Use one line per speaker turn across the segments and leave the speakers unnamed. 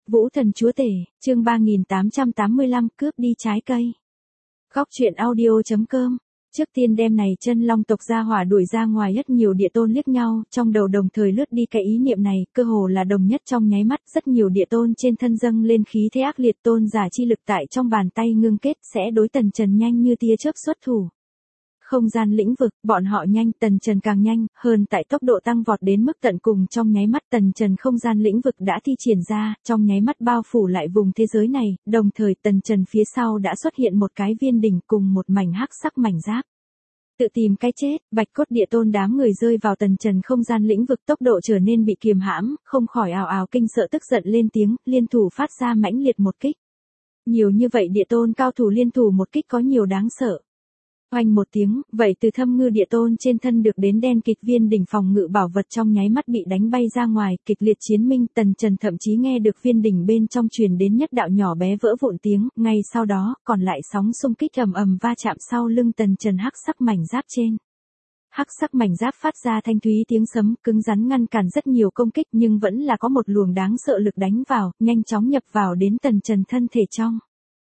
Vũ thần chúa tể, chương 3885 cướp đi trái cây. Góc truyện audio.com. Trước tiên đem này chân long tộc gia hỏa đuổi ra ngoài, rất nhiều địa tôn liếc nhau, trong đầu đồng thời lướt đi cái ý niệm này, cơ hồ là đồng nhất trong nháy mắt, rất nhiều địa tôn trên thân dâng lên khí thế ác liệt, tôn giả chi lực tại trong bàn tay ngưng kết, sẽ đối Tần Trần nhanh như tia chớp xuất thủ. Không gian lĩnh vực, bọn họ nhanh, Tần Trần càng nhanh, hơn tại tốc độ tăng vọt đến mức tận cùng, trong nháy mắt Tần Trần không gian lĩnh vực đã thi triển ra, trong nháy mắt bao phủ lại vùng thế giới này, đồng thời Tần Trần phía sau đã xuất hiện một cái viên đỉnh cùng một mảnh hắc sắc mảnh giáp. Tự tìm cái chết, Bạch Cốt địa tôn đám người rơi vào Tần Trần không gian lĩnh vực, tốc độ trở nên bị kiềm hãm, không khỏi ào ào kinh sợ tức giận lên tiếng, liên thủ phát ra mãnh liệt một kích. Nhiều như vậy địa tôn cao thủ liên thủ một kích có nhiều đáng sợ. Oanh một tiếng, vậy từ Thâm Ngư địa tôn trên thân được đến đen kịt viên đỉnh phòng ngự bảo vật trong nháy mắt bị đánh bay ra ngoài, kịch liệt chiến minh, Tần Trần thậm chí nghe được viên đỉnh bên trong truyền đến nhất đạo nhỏ bé vỡ vụn tiếng, ngay sau đó, còn lại sóng xung kích ầm ầm va chạm sau lưng Tần Trần hắc sắc mảnh giáp trên. Hắc sắc mảnh giáp phát ra thanh thúy tiếng sấm, cứng rắn ngăn cản rất nhiều công kích, nhưng vẫn là có một luồng đáng sợ lực đánh vào, nhanh chóng nhập vào đến Tần Trần thân thể trong.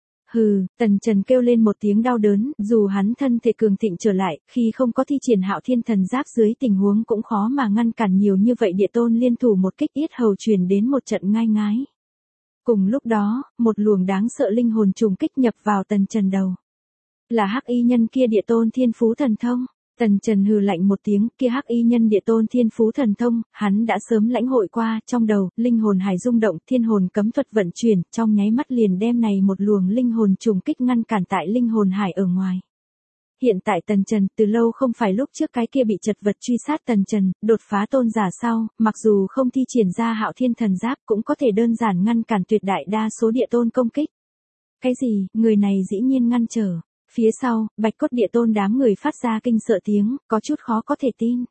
Hừ, Tần Trần kêu lên một tiếng đau đớn, dù hắn thân thể cường thịnh trở lại, khi không có thi triển Hạo Thiên Thần Giáp dưới tình huống cũng khó mà ngăn cản nhiều như vậy địa tôn liên thủ một kích, yết hầu truyền đến một trận ngai ngái. Cùng lúc đó, một luồng đáng sợ linh hồn trùng kích nhập vào Tần Trần đầu. Là hắc y nhân kia địa tôn thiên phú thần thông. Tần Trần hừ lạnh một tiếng, kia hắc y nhân địa tôn thiên phú thần thông, hắn đã sớm lãnh hội qua, trong đầu, linh hồn hải rung động, thiên hồn cấm thuật vận chuyển, trong nháy mắt liền đem này một luồng linh hồn trùng kích ngăn cản tại linh hồn hải ở ngoài. Hiện tại Tần Trần, từ lâu không phải lúc trước cái kia bị chật vật truy sát Tần Trần, đột phá tôn giả sau, mặc dù không thi triển ra Hạo Thiên Thần Giáp cũng có thể đơn giản ngăn cản tuyệt đại đa số địa tôn công kích. Cái gì, người này dĩ nhiên ngăn trở. Phía sau, Bạch Cốt địa tôn đám người phát ra kinh sợ tiếng, có chút khó có thể tin.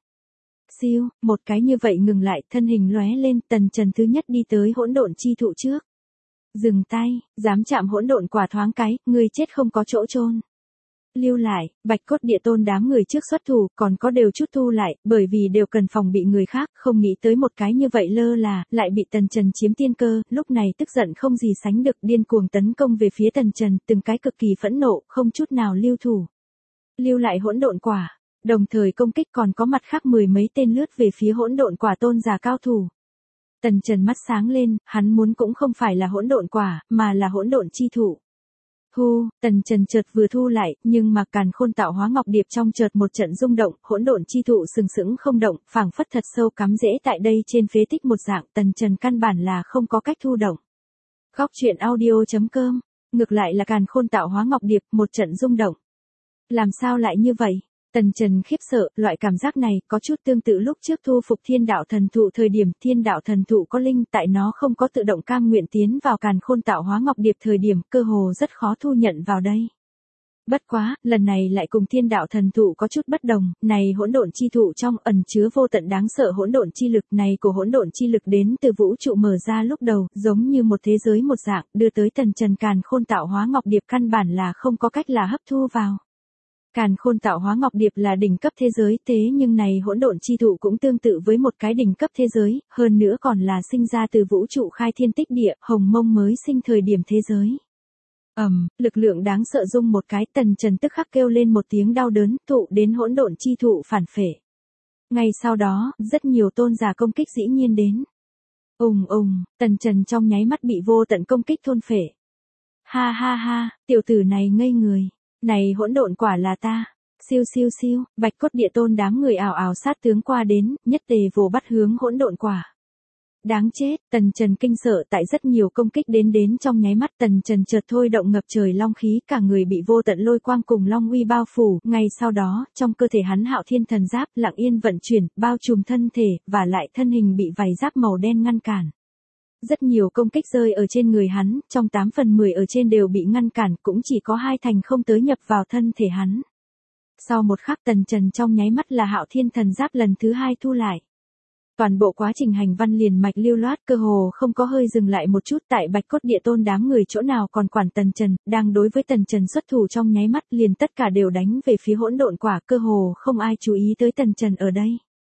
Siêu, một cái như vậy ngừng lại, thân hình lóe lên, Tần Trần thứ nhất đi tới hỗn độn chi thụ trước. Dừng tay, dám chạm hỗn độn quả thoáng cái, người chết không có chỗ chôn. Lưu lại, Bạch Cốt địa tôn đám người trước xuất thủ, còn có đều chút thu lại, bởi vì đều cần phòng bị người khác, không nghĩ tới một cái như vậy lơ là, lại bị Tần Trần chiếm tiên cơ, lúc này tức giận không gì sánh được, điên cuồng tấn công về phía Tần Trần, từng cái cực kỳ phẫn nộ, không chút nào lưu thủ. Lưu lại hỗn độn quả, đồng thời công kích còn có mặt khác mười mấy tên lướt về phía hỗn độn quả tôn giả cao thủ. Tần Trần mắt sáng lên, hắn muốn cũng không phải là hỗn độn quả, mà là hỗn độn chi thụ. Tần Trần chợt vừa thu lại, nhưng mà Càn Khôn Tạo Hóa Ngọc Điệp trong chợt một trận rung động, hỗn độn chi thụ sừng sững không động, phảng phất thật sâu cắm rễ tại đây trên phế tích một dạng, Tần Trần căn bản là không có cách thu động. Góc truyện audio.com, ngược lại là Càn Khôn Tạo Hóa Ngọc Điệp một trận rung động. Làm sao lại như vậy? Tần Trần khiếp sợ, loại cảm giác này có chút tương tự lúc trước thu phục Thiên Đạo Thần Thụ thời điểm, Thiên Đạo Thần Thụ có linh, tại nó không có tự động cam nguyện tiến vào Càn Khôn Tạo Hóa Ngọc Điệp thời điểm, cơ hồ rất khó thu nhận vào đây. Bất quá, lần này lại cùng Thiên Đạo Thần Thụ có chút bất đồng, này hỗn độn chi thụ trong ẩn chứa vô tận đáng sợ hỗn độn chi lực, này của hỗn độn chi lực đến từ vũ trụ mở ra lúc đầu, giống như một thế giới một dạng, đưa tới Tần Trần Càn Khôn Tạo Hóa Ngọc Điệp căn bản là không có cách là hấp thu vào. Càn Khôn Tạo Hóa Ngọc Điệp là đỉnh cấp thế giới, thế nhưng này hỗn độn chi thụ cũng tương tự với một cái đỉnh cấp thế giới, hơn nữa còn là sinh ra từ vũ trụ khai thiên tích địa, hồng mông mới sinh thời điểm thế giới. Lực lượng đáng sợ rung một cái, Tần Trần tức khắc kêu lên một tiếng đau đớn, thụ đến hỗn độn chi thụ phản phệ. Ngay sau đó, rất nhiều tôn giả công kích dĩ nhiên đến. Tần Trần trong nháy mắt bị vô tận công kích thôn phệ. Ha ha ha, tiểu tử này ngây người. Này hỗn độn quả là ta. Siêu siêu siêu, Bạch Cốt địa tôn đám người ảo ảo sát tướng qua đến, nhất tề vồ bắt hướng hỗn độn quả. Đáng chết, Tần Trần kinh sợ tại rất nhiều công kích đến trong nháy mắt, Tần Trần chợt thôi động ngập trời long khí, cả người bị vô tận lôi quang cùng long uy bao phủ, ngay sau đó, trong cơ thể hắn Hạo Thiên Thần Giáp lặng yên vận chuyển, bao trùm thân thể, và lại thân hình bị vảy giáp màu đen ngăn cản. Rất nhiều công kích rơi ở trên người hắn, trong 8 phần 10 ở trên đều bị ngăn cản, cũng chỉ có 2 thành không tới nhập vào thân thể hắn. Sau một khắc Tần Trần trong nháy mắt là Hạo Thiên Thần Giáp lần thứ 2 thu lại. Toàn bộ quá trình hành văn liền mạch lưu loát, cơ hồ không có hơi dừng lại một chút, tại Bạch Cốt địa tôn đám người chỗ nào còn quản Tần Trần, đang đối với Tần Trần xuất thủ trong nháy mắt liền tất cả đều đánh về phía hỗn độn quả, cơ hồ không ai chú ý tới Tần Trần ở đây.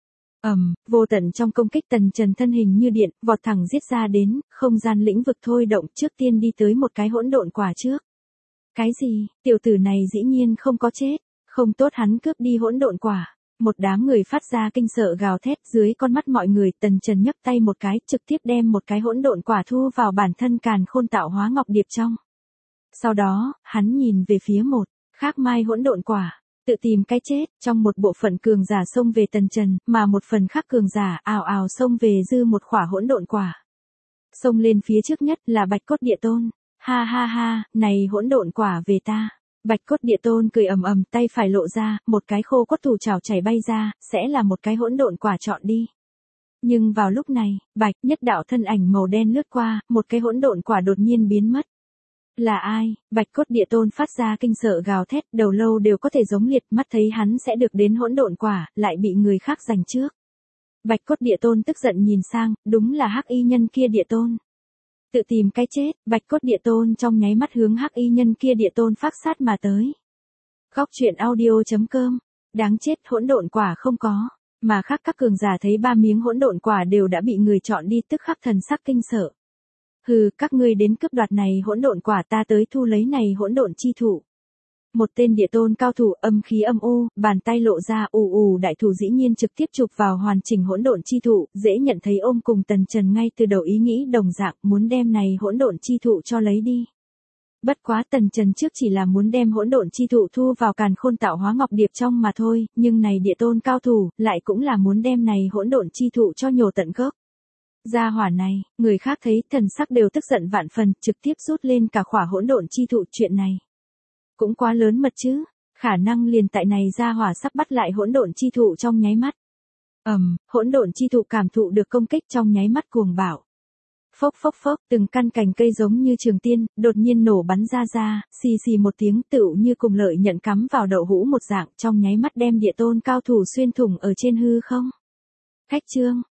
Vô tận trong công kích Tần Trần thân hình như điện, vọt thẳng giết ra đến, không gian lĩnh vực thôi động, trước tiên đi tới một cái hỗn độn quả trước. Cái gì, tiểu tử này dĩ nhiên không có chết, không tốt, hắn cướp đi hỗn độn quả. Một đám người phát ra kinh sợ gào thét, dưới con mắt mọi người, Tần Trần nhấc tay một cái, trực tiếp đem một cái hỗn độn quả thu vào bản thân càn khôn tạo hóa ngọc điệp trong. Sau đó, hắn nhìn về phía một khác mai hỗn độn quả, tự tìm cái chết, trong một bộ phận cường giả xông về Tần Trần, mà một phần khác cường giả ào ào xông về dư một khỏa hỗn độn quả. Xông lên phía trước nhất là Bạch Cốt Địa Tôn. Ha ha ha, này hỗn độn quả về ta. Bạch Cốt Địa Tôn cười ầm ầm, tay phải lộ ra, một cái khô cốt thủ trảo chảy bay ra, sẽ là một cái hỗn độn quả chọn đi. Nhưng vào lúc này, Bạch nhất đạo thân ảnh màu đen lướt qua, một cái hỗn độn quả đột nhiên biến mất. Là ai? Bạch Cốt Địa Tôn phát ra kinh sợ gào thét, đầu lâu đều có thể giống liệt, mắt thấy hắn sẽ được đến hỗn độn quả, lại bị người khác giành trước. Bạch Cốt Địa Tôn tức giận nhìn sang, đúng là hắc y nhân kia Địa Tôn. Tự tìm cái chết, Bạch Cốt Địa Tôn trong nháy mắt hướng hắc y nhân kia Địa Tôn phát sát mà tới. Góc truyện audio.com, đáng chết, hỗn độn quả không có, mà khác các cường giả thấy 3 miếng hỗn độn quả đều đã bị người chọn đi, tức khắc thần sắc kinh sợ. Hừ, các ngươi đến cướp đoạt này hỗn độn quả, ta tới thu lấy này hỗn độn chi thụ. Một tên Địa Tôn cao thủ âm khí âm u, bàn tay lộ ra, đại thủ dĩ nhiên trực tiếp chụp vào hoàn chỉnh hỗn độn chi thụ, dễ nhận thấy ôm cùng Tần Trần ngay từ đầu ý nghĩ đồng dạng, muốn đem này hỗn độn chi thụ cho lấy đi. Bất quá Tần Trần trước chỉ là muốn đem hỗn độn chi thụ thu vào càn khôn tạo hóa ngọc điệp trong mà thôi, nhưng này Địa Tôn cao thủ, lại cũng là muốn đem này hỗn độn chi thụ cho nhổ tận gốc. Gia hỏa này, người khác thấy thần sắc đều tức giận vạn phần, trực tiếp rút lên cả khỏa hỗn độn chi thụ, chuyện này cũng quá lớn mật chứ, khả năng liền tại này gia hỏa sắp bắt lại hỗn độn chi thụ trong nháy mắt. Hỗn độn chi thụ cảm thụ được công kích trong nháy mắt cuồng bạo. Phốc phốc phốc, từng căn cành cây giống như trường tiên, đột nhiên nổ bắn ra, xì xì một tiếng, tựu như cùng lợi nhận cắm vào đậu hũ một dạng, trong nháy mắt đem Địa Tôn cao thủ xuyên thủng ở trên hư không. Khách trương,